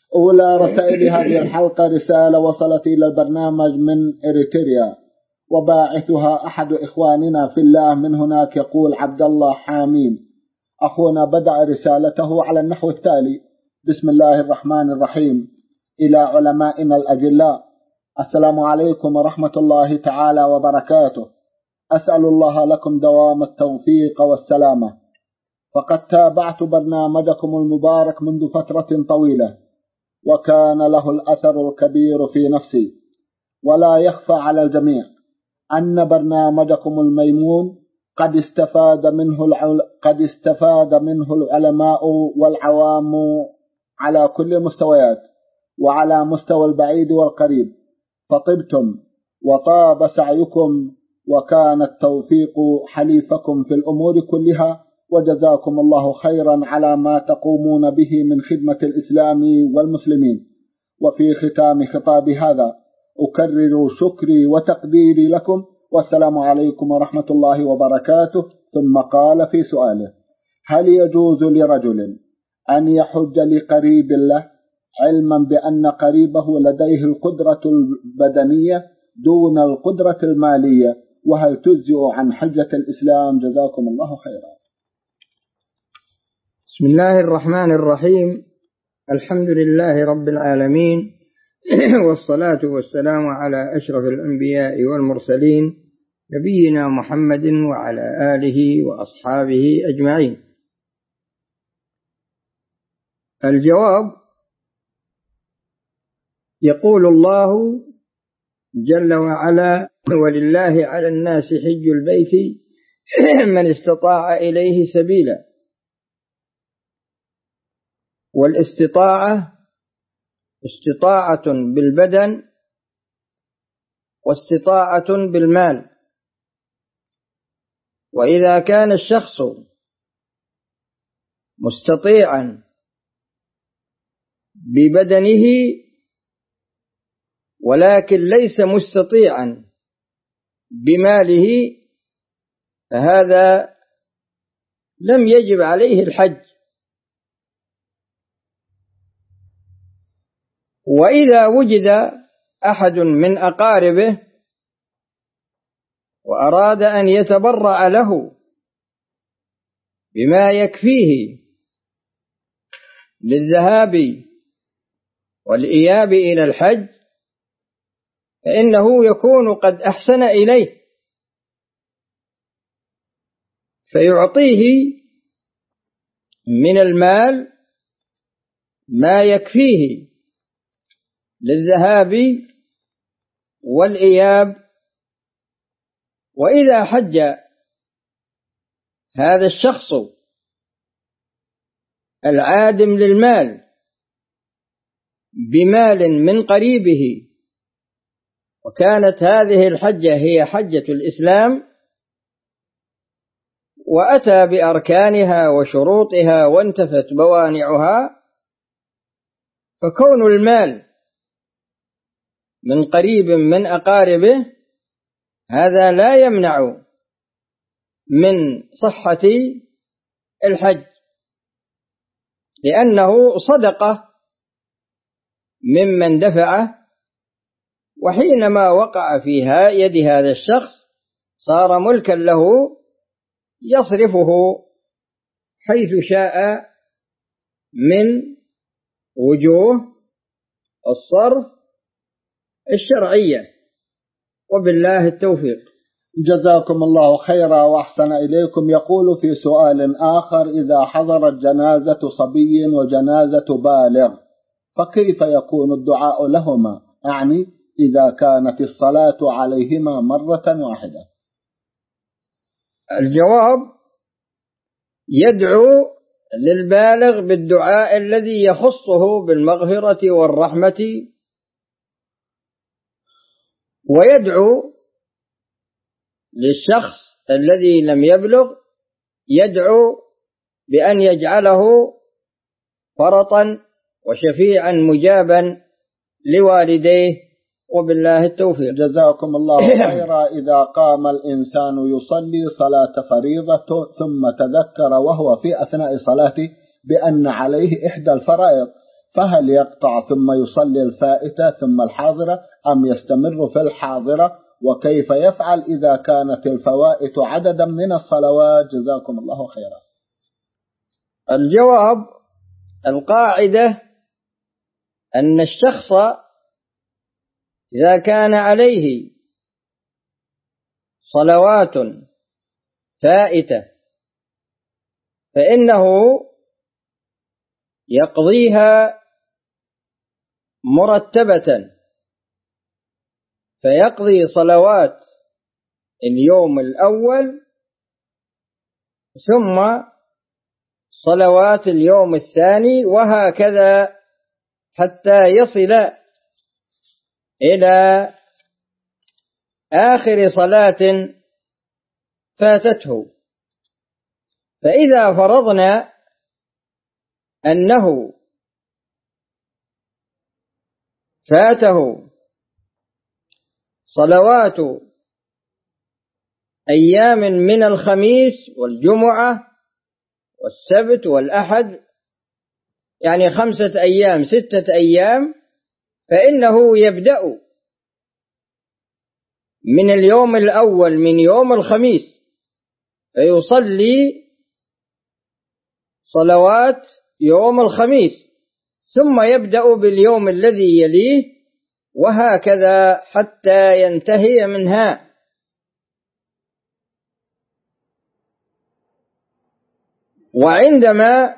أولى رسائل هذه الحلقة رسالة وصلت إلى البرنامج من إريتريا، وباعثها أحد إخواننا في الله من هناك، يقول عبد الله حاميم. أخونا بدأ رسالته على النحو التالي: بسم الله الرحمن الرحيم. إلى علمائنا الأجلاء، السلام عليكم ورحمة الله تعالى وبركاته. أسأل الله لكم دوام التوفيق والسلامة. فقد تابعت برنامجكم المبارك منذ فترة طويلة، وكان له الأثر الكبير في نفسي، ولا يخفى على الجميع أن برنامجكم الميمون قد استفاد منه العلماء والعوام على كل المستويات، وعلى مستوى البعيد والقريب، فطبتم وطاب سعيكم، وكان التوفيق حليفكم في الأمور كلها، وجزاكم الله خيرا على ما تقومون به من خدمة الإسلام والمسلمين. وفي ختام خطابي هذا أكرر شكري وتقديري لكم، والسلام عليكم ورحمة الله وبركاته. ثم قال في سؤاله: هل يجوز لرجل أن يحج لقريب له علما بأن قريبه لديه القدرة البدنية دون القدرة المالية، وهل تجزئ عن حجة الإسلام؟ جزاكم الله خيرا. بسم الله الرحمن الرحيم. الحمد لله رب العالمين، والصلاة والسلام على أشرف الأنبياء والمرسلين، نبينا محمد وعلى آله وأصحابه أجمعين. الجواب: يقول الله جل وعلا: ولله على الناس حج البيت من استطاع إليه سبيلا. والاستطاعة استطاعة بالبدن واستطاعة بالمال. وإذا كان الشخص مستطيعا ببدنه ولكن ليس مستطيعا بماله، فهذا لم يجب عليه الحج. وإذا وجد أحد من أقاربه وأراد أن يتبرع له بما يكفيه للذهاب والإياب إلى الحج، فإنه يكون قد أحسن إليه، فيعطيه من المال ما يكفيه للذهاب والإياب. وإذا حج هذا الشخص العادم للمال بمال من قريبه، وكانت هذه الحجة هي حجة الإسلام، وأتى بأركانها وشروطها وانتفت موانعها، فكون المال من قريب من أقاربه هذا لا يمنع من صحة الحج، لأنه صدقة ممن دفعه، وحينما وقع في يد هذا الشخص صار ملكا له يصرفه حيث شاء من وجوه الصرف الشرعية، وبالله التوفيق. جزاكم الله خيرا وأحسن إليكم. يقول في سؤال آخر: إذا حضرت جنازة صبي وجنازة بالغ فكيف يكون الدعاء لهما؟ أعني إذا كانت الصلاة عليهما مرة واحدة. الجواب: يدعو للبالغ بالدعاء الذي يخصه بالمغفرة والرحمة، ويدعو للشخص الذي لم يبلغ، يدعو بأن يجعله فرطا وشفيعا مجابا لوالديه، وبالله التوفيق. جزاكم الله خيرا. إذا قام الإنسان يصلي صلاة فريضة ثم تذكر وهو في أثناء صلاته بأن عليه إحدى الفرائض، فهل يقطع ثم يصلي الفائتة ثم الحاضرة أم يستمر في الحاضرة؟ وكيف يفعل إذا كانت الفوائت عددا من الصلوات؟ جزاكم الله خيرا. الجواب: القاعدة أن الشخص إذا كان عليه صلوات فائتة فإنه يقضيها مرتبة، فيقضي صلوات اليوم الأول ثم صلوات اليوم الثاني، وهكذا حتى يصل إلى آخر صلاة فاتته. فإذا فرضنا أنه فاته صلوات أيام من الخميس والجمعة والسبت والأحد، يعني 5 أيام 6 أيام، فإنه يبدأ من اليوم الأول من يوم الخميس فيصلي صلوات يوم الخميس، ثم يبدأ باليوم الذي يليه، وهكذا حتى ينتهي منها. وعندما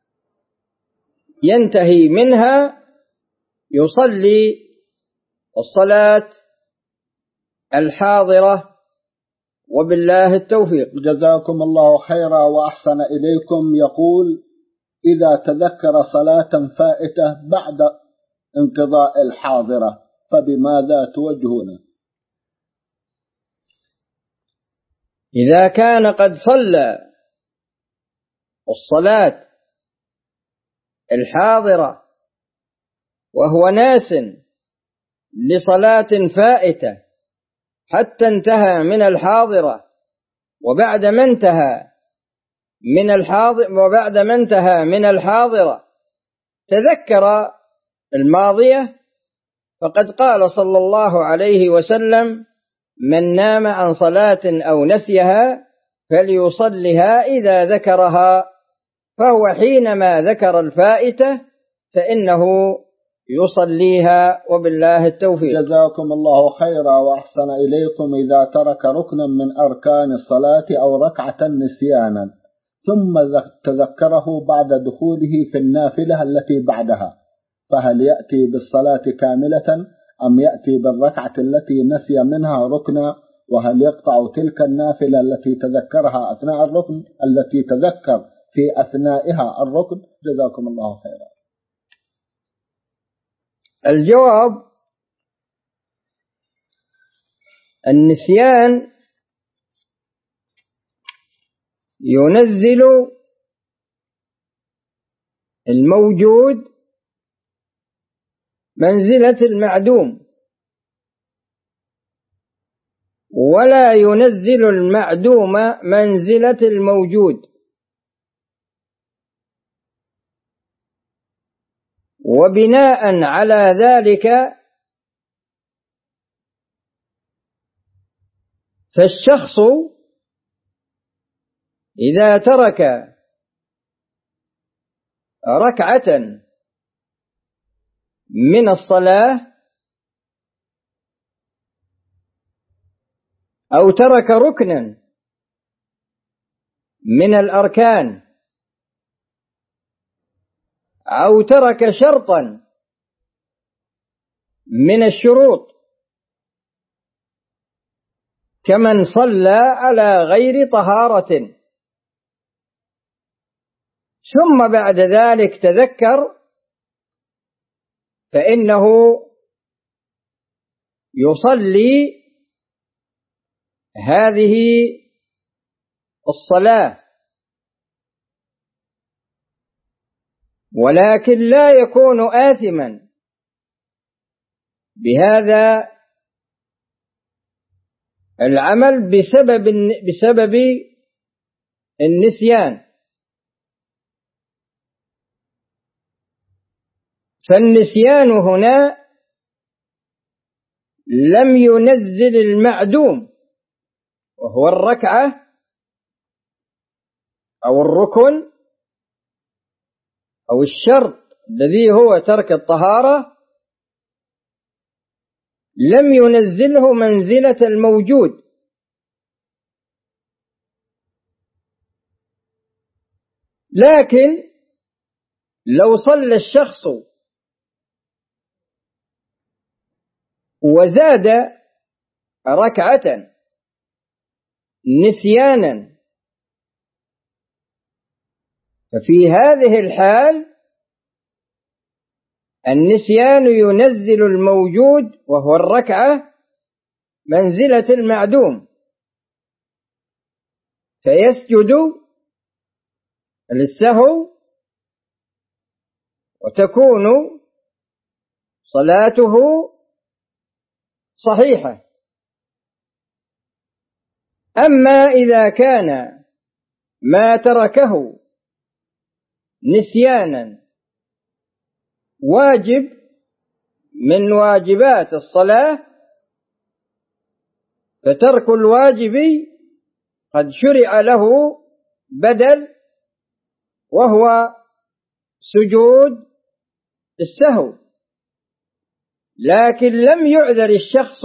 ينتهي منها يصلي الصلاة الحاضرة، وبالله التوفيق. جزاكم الله خيرا وأحسن إليكم. يقول: إذا تذكر صلاة فائتة بعد انقضاء الحاضرة فبماذا توجهون؟ إذا كان قد صلى الصلاة الحاضرة وهو ناس لصلاة فائتة حتى انتهى من الحاضرة، وبعد ما انتهى من الحاضرة تذكر الماضية، فقد قال صلى الله عليه وسلم: من نام عن صلاة أو نسيها فليصلها إذا ذكرها، فهو حينما ذكر الفائتة فإنه يصليها، وبالله التوفيق. جزاكم الله خيرا وأحسن إليكم. إذا ترك ركنا من أركان الصلاة أو ركعة نسيانا ثم تذكره بعد دخوله في النافلة التي بعدها، فهل يأتي بالصلاة كاملة أم يأتي بالركعة التي نسي منها ركنا؟ وهل يقطع تلك النافلة التي تذكرها أثناء الركن التي تذكر في أثنائها الركن؟ جزاكم الله خيرا. الجواب: النسيان ينزل الموجود منزلة المعدوم، ولا ينزل المعدوم منزلة الموجود. وبناء على ذلك فالشخص إذا ترك ركعة من الصلاة أو ترك ركنا من الأركان أو ترك شرطا من الشروط، كمن صلى على غير طهارة ثم بعد ذلك تذكر، فإنه يصلي هذه الصلاة، ولكن لا يكون آثما بهذا العمل بسبب النسيان. فالنسيان هنا لم ينزل المعدوم وهو الركعة أو الركن أو الشرط الذي هو ترك الطهارة، لم ينزله منزلة الموجود، لكن لو صلى الشخص وزاد ركعة نسيانا، ففي هذه الحال النسيان ينزل الموجود وهو الركعة منزلة المعدوم، فيسجد للسهو وتكون صلاته صحيحة. أما إذا كان ما تركه نسيانا واجب من واجبات الصلاة، فترك الواجب قد شرع له بدل وهو سجود السهو، لكن لم يعذر الشخص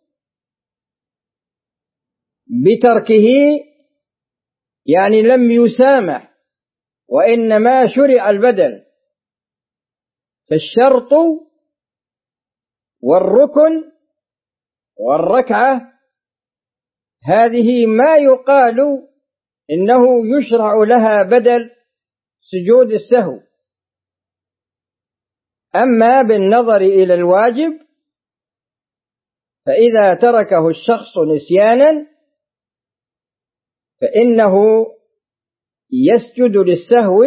بتركه، يعني لم يسامح، وإنما شرع البدل. فالشرط والركن والركعة هذه ما يقال إنه يشرع لها بدل سجود السهو. أما بالنظر إلى الواجب فإذا تركه الشخص نسيانا فإنه يسجد للسهو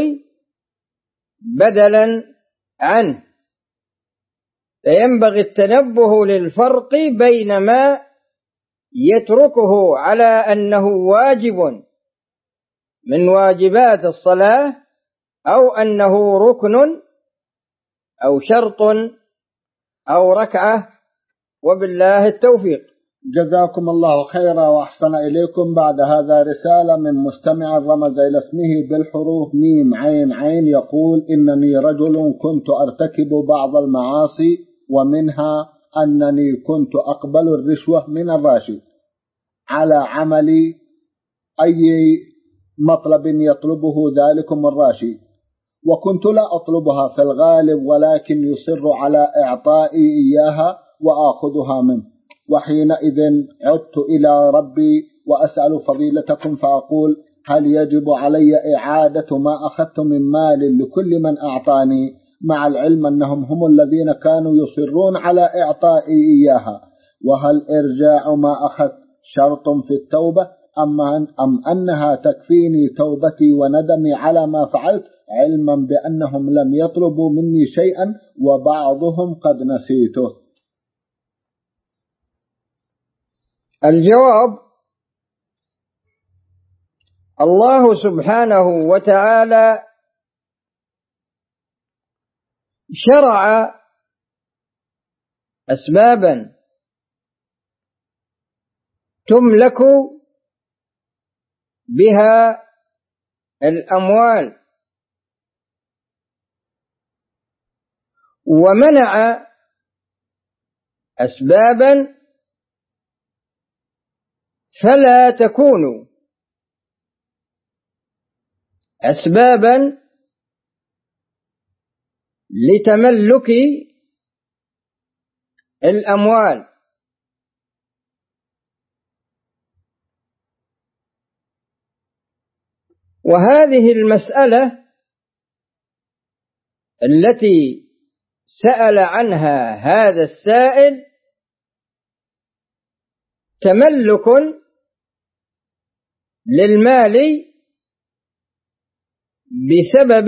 بدلا عنه. فينبغي التنبه للفرق بين ما يتركه على أنه واجب من واجبات الصلاة أو أنه ركن أو شرط أو ركعة، وبالله التوفيق. جزاكم الله خيرا وأحسن إليكم. بعد هذا رسالة من مستمع رمز إلى اسمه بالحروف ميم عين عين، يقول: إنني رجل كنت أرتكب بعض المعاصي، ومنها أنني كنت أقبل الرشوة من الراشي على عمل أي مطلب يطلبه ذلكم الراشي، وكنت لا أطلبها في الغالب، ولكن يصر على إعطائي إياها وآخذها منه. وحينئذ عدت إلى ربي وأسأل فضيلتكم فأقول: هل يجب علي إعادة ما أخذت من مال لكل من أعطاني، مع العلم أنهم هم الذين كانوا يصرون على إعطائي إياها؟ وهل إرجاع ما أخذت شرط في التوبة، أم أنها تكفيني توبتي وندمي على ما فعلت، علما بأنهم لم يطلبوا مني شيئا وبعضهم قد نسيته؟ الجواب: الله سبحانه وتعالى شرع أسبابا تملك بها الأموال، ومنع أسبابا فلا تكون أسبابا لتملك الأموال. وهذه المسألة التي سأل عنها هذا السائل تملك للمال بسبب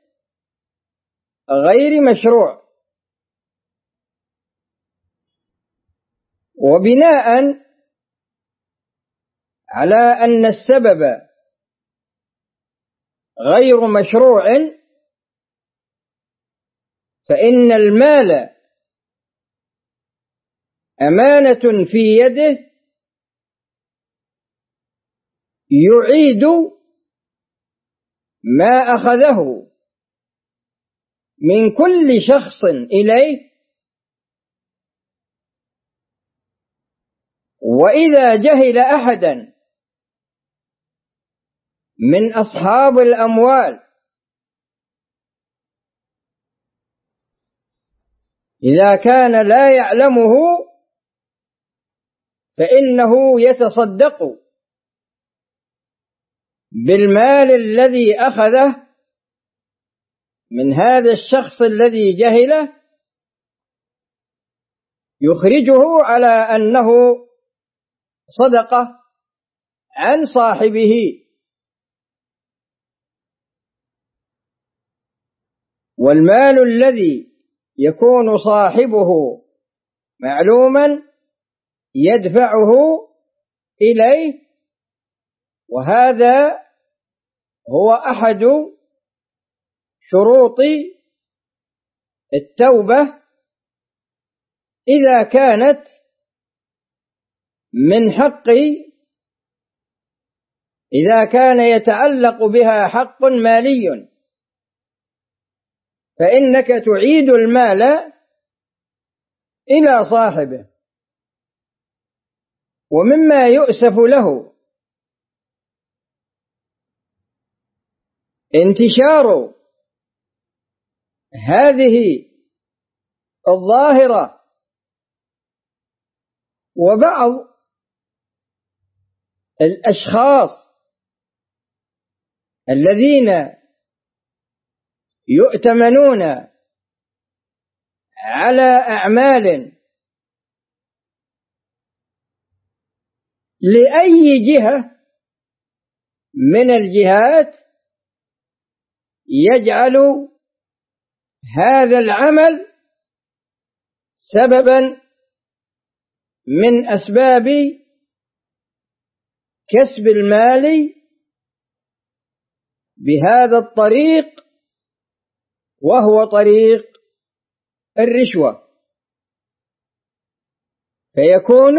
غير مشروع، وبناء على أن السبب غير مشروع فإن المال أمانة في يده يعيد ما أخذه من كل شخص إليه، وإذا جهل أحدا من أصحاب الأموال إذا كان لا يعلمه فإنه يتصدق بالمال الذي أخذه من هذا الشخص الذي جهله، يخرجه على أنه صدقة عن صاحبه. والمال الذي يكون صاحبه معلوما يدفعه إليه، وهذا هو أحد شروط التوبة إذا كانت من حق، إذا كان يتعلق بها حق مالي، فإنك تعيد المال إلى صاحبه. ومما يؤسف له انتشار هذه الظاهرة، وبعض الأشخاص الذين يؤتمنون على أعمال لأي جهة من الجهات يجعل هذا العمل سببا من أسباب كسب المال بهذا الطريق، وهو طريق الرشوة، فيكون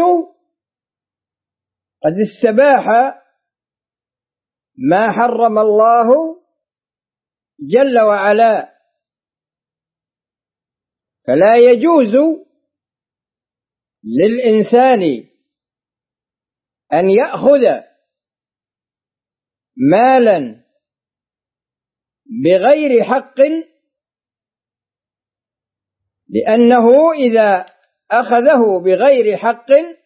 قد استباح ما حرم الله جل وعلا. فلا يجوز للإنسان أن يأخذ مالا بغير حق، لأنه إذا أخذه بغير حق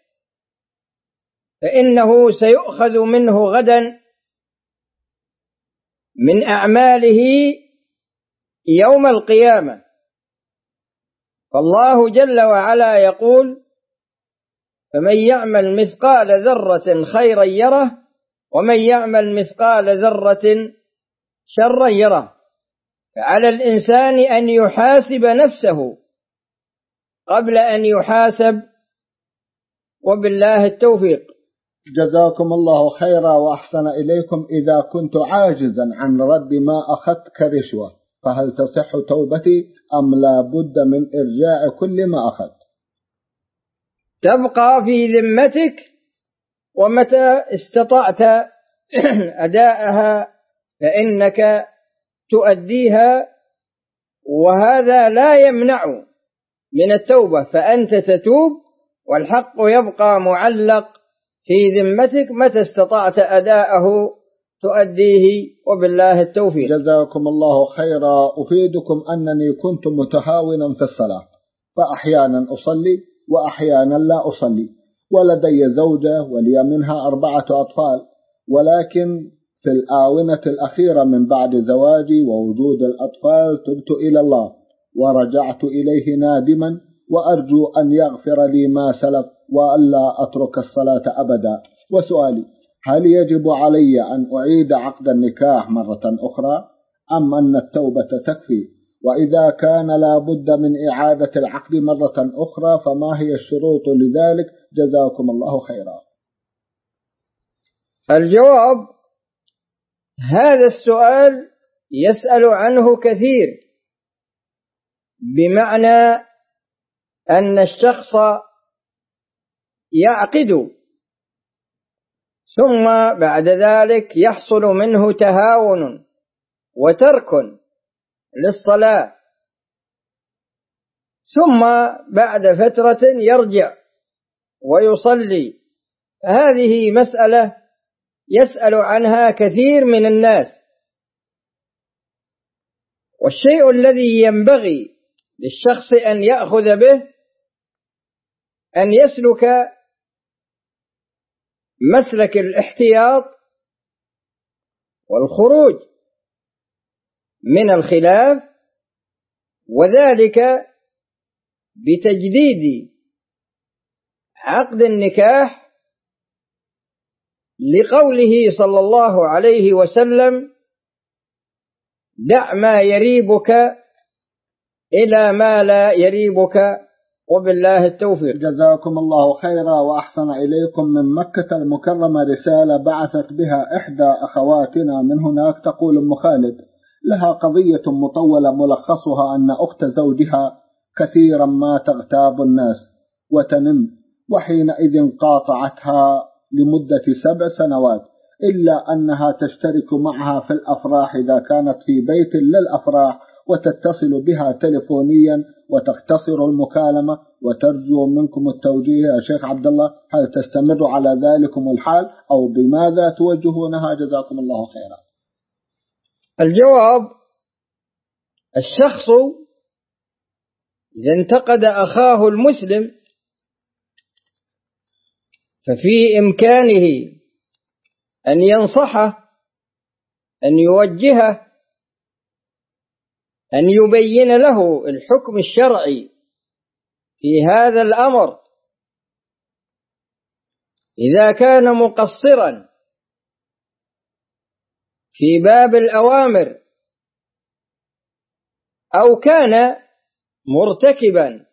فإنه سيؤخذ منه غدا من أعماله يوم القيامة. فالله جل وعلا يقول: فمن يعمل مثقال ذرة خيرا يره، ومن يعمل مثقال ذرة شرا يره. فعلى الإنسان أن يحاسب نفسه قبل أن يحاسب، وبالله التوفيق. جزاكم الله خيرا وأحسن إليكم. إذا كنت عاجزا عن رد ما أخذت كرشوة فهل تصح توبتي أم لا بد من إرجاع كل ما أخذت؟ تبقى في ذمتك، ومتى استطعت أداءها فإنك تؤديها، وهذا لا يمنع من التوبة، فأنت تتوب والحق يبقى معلق في ذمتك، متى استطعت أداءه تؤديه، وبالله التوفيق. جزاكم الله خيرا. أفيدكم أنني كنت متهاونا في الصلاة، فأحيانا أصلي وأحيانا لا أصلي، ولدي زوجة ولي منها 4 أطفال، ولكن في الآونة الأخيرة من بعد زواجي ووجود الأطفال تبت إلى الله ورجعت إليه نادما، وأرجو أن يغفر لي ما سلف وألا أترك الصلاة أبدا. وسؤالي: هل يجب علي أن أعيد عقد النكاح مرة أخرى أم أن التوبة تكفي؟ وإذا كان لا بد من إعادة العقد مرة أخرى فما هي الشروط لذلك؟ جزاكم الله خيرا. الجواب: هذا السؤال يسأل عنه كثير بمعنى أن الشخص يعقد ثم بعد ذلك يحصل منه تهاون وترك للصلاة، ثم بعد فترة يرجع ويصلي. هذه مسألة يسأل عنها كثير من الناس، والشيء الذي ينبغي للشخص أن يأخذ به أن يسلك مسلك الاحتياط والخروج من الخلاف، وذلك بتجديد عقد النكاح لقوله صلى الله عليه وسلم: دع ما يريبك إلى ما لا يريبك، وبالله التوفيق. جزاكم الله خيرا وأحسن إليكم. من مكة المكرمة رسالة بعثت بها إحدى أخواتنا من هناك، تقول أم خالد: لها قضية مطولة ملخصها أن أخت زوجها كثيرا ما تغتاب الناس وتنم، وحينئذ قاطعتها لمدة 7 سنوات، إلا أنها تشترك معها في الأفراح إذا كانت في بيت للأفراح، وتتصل بها تلفونيا وتختصر المكالمة، وترجو منكم التوجيه يا شيخ عبد الله، هل تستمر على ذلكم الحال أو بماذا توجهونها؟ جزاكم الله خيرا. الجواب: الشخص إذا انتقد أخاه المسلم ففي إمكانه أن ينصحه، أن يوجهه، أن يبين له الحكم الشرعي في هذا الأمر. إذا كان مقصرا في باب الأوامر أو كان مرتكبا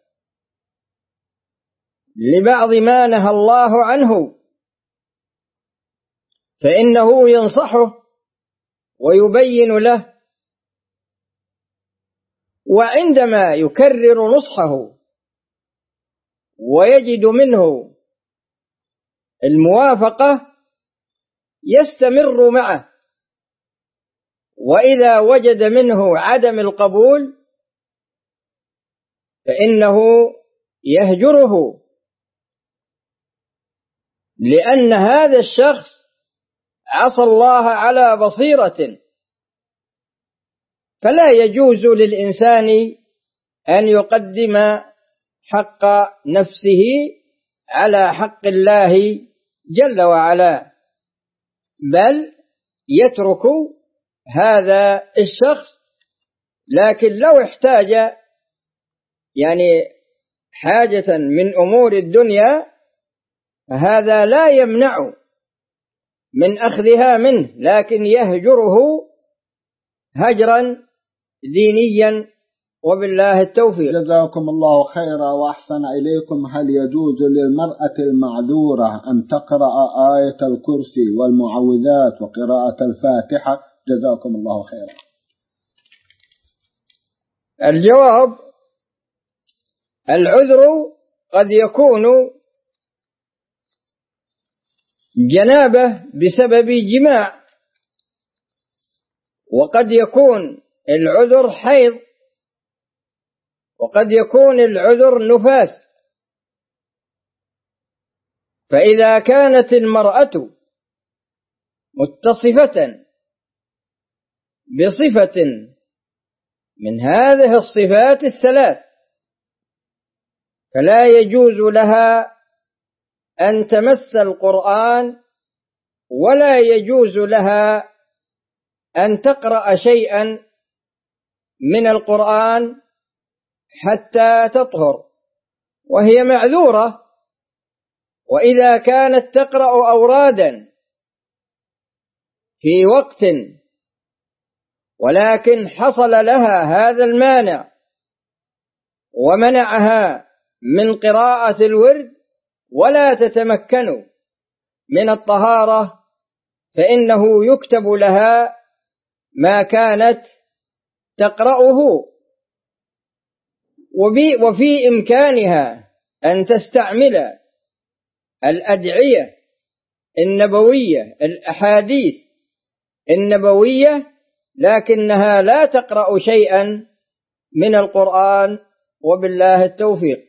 لبعض ما نهى الله عنه، فإنه ينصحه ويبين له، وعندما يكرر نصحه ويجد منه الموافقة يستمر معه، وإذا وجد منه عدم القبول فإنه يهجره، لأن هذا الشخص عصى الله على بصيرة، فلا يجوز للإنسان أن يقدم حق نفسه على حق الله جل وعلا، بل يترك هذا الشخص. لكن لو احتاج حاجة من أمور الدنيا فهذا لا يمنع من أخذها منه، لكن يهجره هجرا دينيا، وبالله التوفيق. جزاكم الله خيرا وأحسن إليكم. هل يجوز للمرأة المعذورة أن تقرأ آية الكرسي والمعوذات وقراءة الفاتحة؟ جزاكم الله خيرا. الجواب: العذر قد يكون جنابة بسبب جماع، وقد يكون العذر حيض، وقد يكون العذر نفاس. فإذا كانت المرأة متصفة بصفة من هذه الصفات الثلاث فلا يجوز لها أن تمس القرآن، ولا يجوز لها أن تقرأ شيئا من القرآن حتى تطهر، وهي معذورة. وإذا كانت تقرأ أورادا في وقت ولكن حصل لها هذا المانع ومنعها من قراءة الورد ولا تتمكن من الطهارة، فإنه يكتب لها ما كانت تقرأه، وفي إمكانها أن تستعمل الأدعية النبوية الأحاديث النبوية، لكنها لا تقرأ شيئا من القرآن، وبالله التوفيق.